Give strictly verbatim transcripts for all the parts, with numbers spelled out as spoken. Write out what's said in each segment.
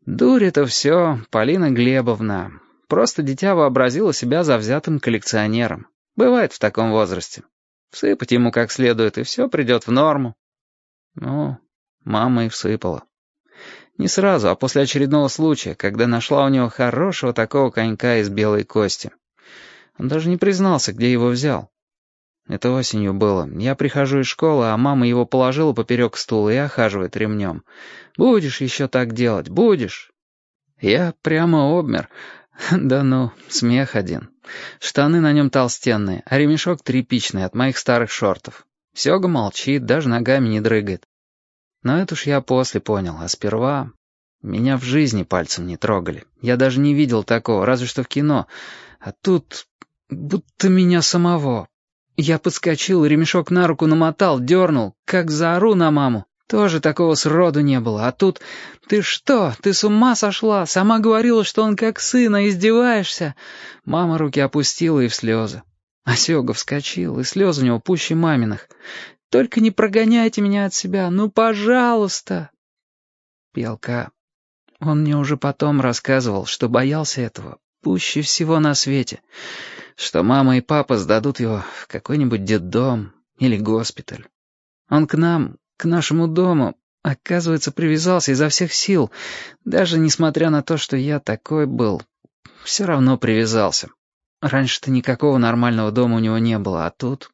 Дурь это все, Полина Глебовна. Просто дитя вообразило себя завзятым коллекционером. Бывает в таком возрасте. Всыпать ему как следует, и все придет в норму. Ну, мама и всыпала. Не сразу, а после очередного случая, когда нашла у него хорошего такого конька из белой кости. Он даже не признался, где его взял. Это осенью было. Я прихожу из школы, а мама его положила поперек стула и охаживает ремнем. «Будешь еще так делать, будешь?» Я прямо обмер. Да ну, смех один. Штаны на нем толстенные, а ремешок тряпичный от моих старых шортов. Сёга молчит, даже ногами не дрыгает. Но это уж я после понял, а сперва... Меня в жизни пальцем не трогали. Я даже не видел такого, разве что в кино. А тут... будто меня самого. Я подскочил, ремешок на руку намотал, дернул, как заору на маму. Тоже такого сроду не было. А тут... Ты что? Ты с ума сошла? Сама говорила, что он как сын, а издеваешься. Мама руки опустила и в слезы. А Сёга вскочил, и слезы у него пуще маминых. Только не прогоняйте меня от себя, ну, пожалуйста. Белка. Он мне уже потом рассказывал, что боялся этого пуще всего на свете. Что мама и папа сдадут его в какой-нибудь детдом или госпиталь. Он к нам, к нашему дому, оказывается, привязался изо всех сил. Даже несмотря на то, что я такой был, все равно привязался. Раньше-то никакого нормального дома у него не было, а тут...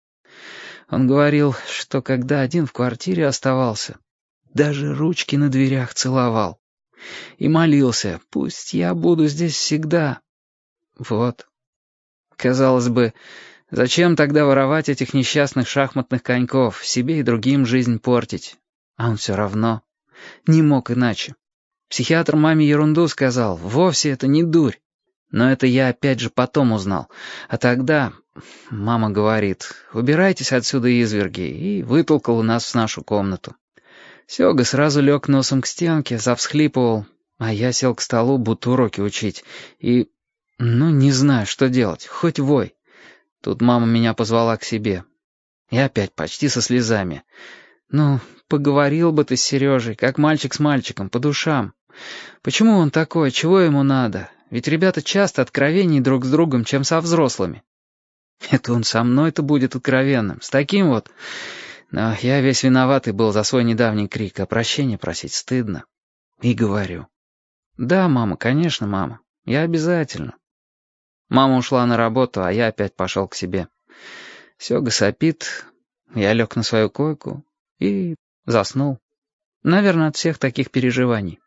Он говорил, что когда один в квартире оставался, даже ручки на дверях целовал. И молился, пусть я буду здесь всегда. Вот. Казалось бы, зачем тогда воровать этих несчастных шахматных коньков, себе и другим жизнь портить? А он все равно не мог иначе. Психиатр маме ерунду сказал, вовсе это не дурь. Но это я опять же потом узнал. А тогда мама говорит, убирайтесь отсюда, изверги, и вытолкала нас в нашу комнату. Сёга сразу лег носом к стенке, завсхлипывал, а я сел к столу, будто уроки учить, и, ну, не знаю, что делать, хоть вой. Тут мама меня позвала к себе. И опять почти со слезами. Ну, поговорил бы ты с Сережей, как мальчик с мальчиком, по душам. Почему он такой, чего ему надо? Ведь ребята часто откровеннее друг с другом, чем со взрослыми. Это он со мной-то будет откровенным, с таким вот... Но я весь виноватый был за свой недавний крик, а прощения просить стыдно. И говорю. Да, мама, конечно, мама, я обязательно. Мама ушла на работу, а я опять пошел к себе. Сёга сопит, я лег на свою койку и заснул. Наверное, от всех таких переживаний.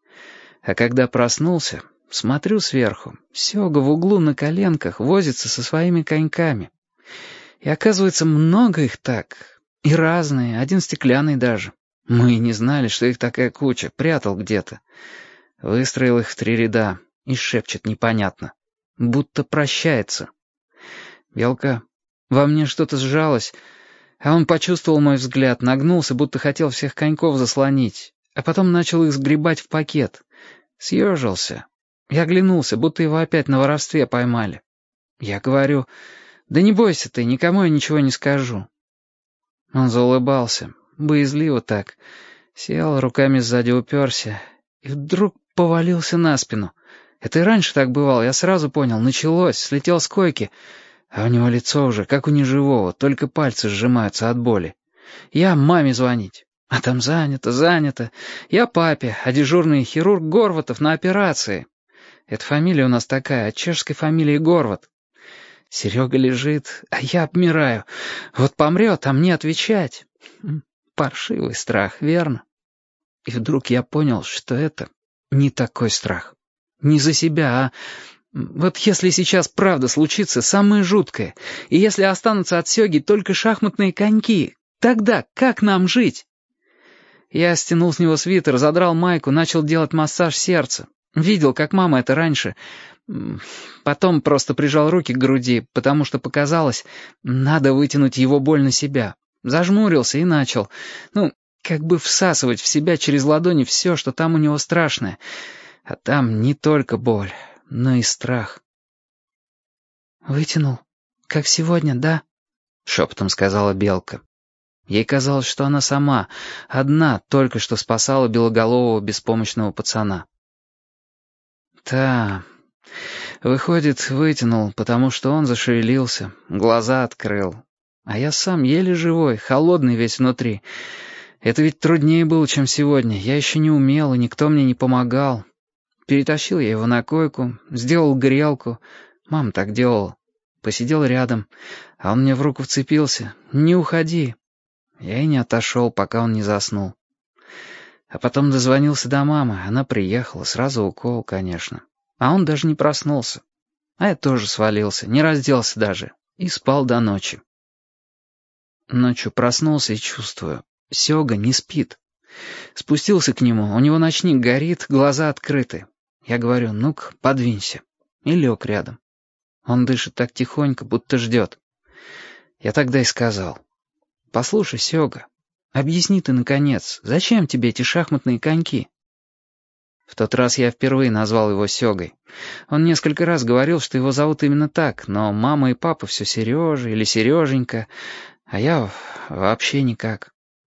А когда проснулся... Смотрю сверху. Сёга в углу на коленках возится со своими коньками. И оказывается, много их так. И разные, один стеклянный даже. Мы и не знали, что их такая куча. Прятал где-то. Выстроил их в три ряда и шепчет непонятно. Будто прощается. Белка, во мне что-то сжалось, а он почувствовал мой взгляд, нагнулся, будто хотел всех коньков заслонить, а потом начал их сгребать в пакет. Съежился. Я оглянулся, будто его опять на воровстве поймали. Я говорю, да не бойся ты, никому я ничего не скажу. Он заулыбался, боязливо так, сел, руками сзади уперся, и вдруг повалился на спину. Это и раньше так бывало, я сразу понял, началось, слетел с койки, а у него лицо уже, как у неживого, только пальцы сжимаются от боли. Я маме звонить. А там занято, занято. Я папе, а дежурный хирург Горватов на операции. Эта фамилия у нас такая, от чешской фамилии Горват. Серега лежит, а я обмираю. Вот помрет, а мне отвечать. Паршивый страх, верно? И вдруг я понял, что это не такой страх. Не за себя, а... Вот если сейчас правда случится самое жуткое, и если останутся от Сёги только шахматные коньки, тогда как нам жить? Я стянул с него свитер, задрал майку, начал делать массаж сердца. Видел, как мама это раньше. Потом просто прижал руки к груди, потому что показалось, надо вытянуть его боль на себя. Зажмурился и начал, ну, как бы всасывать в себя через ладони все, что там у него страшное. А там не только боль, но и страх. «Вытянул, как сегодня, да?» — шепотом сказала Белка. Ей казалось, что она сама, одна, только что спасала белоголового беспомощного пацана. «Та... Выходит, вытянул, потому что он зашевелился, глаза открыл. А я сам еле живой, холодный весь внутри. Это ведь труднее было, чем сегодня. Я еще не умел, и никто мне не помогал. Перетащил я его на койку, сделал грелку. Мама так делала. Посидел рядом, а он мне в руку вцепился. «Не уходи». Я и не отошел, пока он не заснул. А потом дозвонился до мамы. Она приехала, сразу укол, конечно. А он даже не проснулся. А я тоже свалился, не разделся даже. И спал до ночи. Ночью проснулся и чувствую, Сёга не спит. Спустился к нему, у него ночник горит, глаза открыты. Я говорю: «Ну-ка, подвинься». И лег рядом. Он дышит так тихонько, будто ждет. Я тогда и сказал: «Послушай, Сёга, объясни ты, наконец, зачем тебе эти шахматные коньки?» В тот раз я впервые назвал его Сёгой. Он несколько раз говорил, что его зовут именно так, но мама и папа все Сережа или Сереженька, а я вообще никак.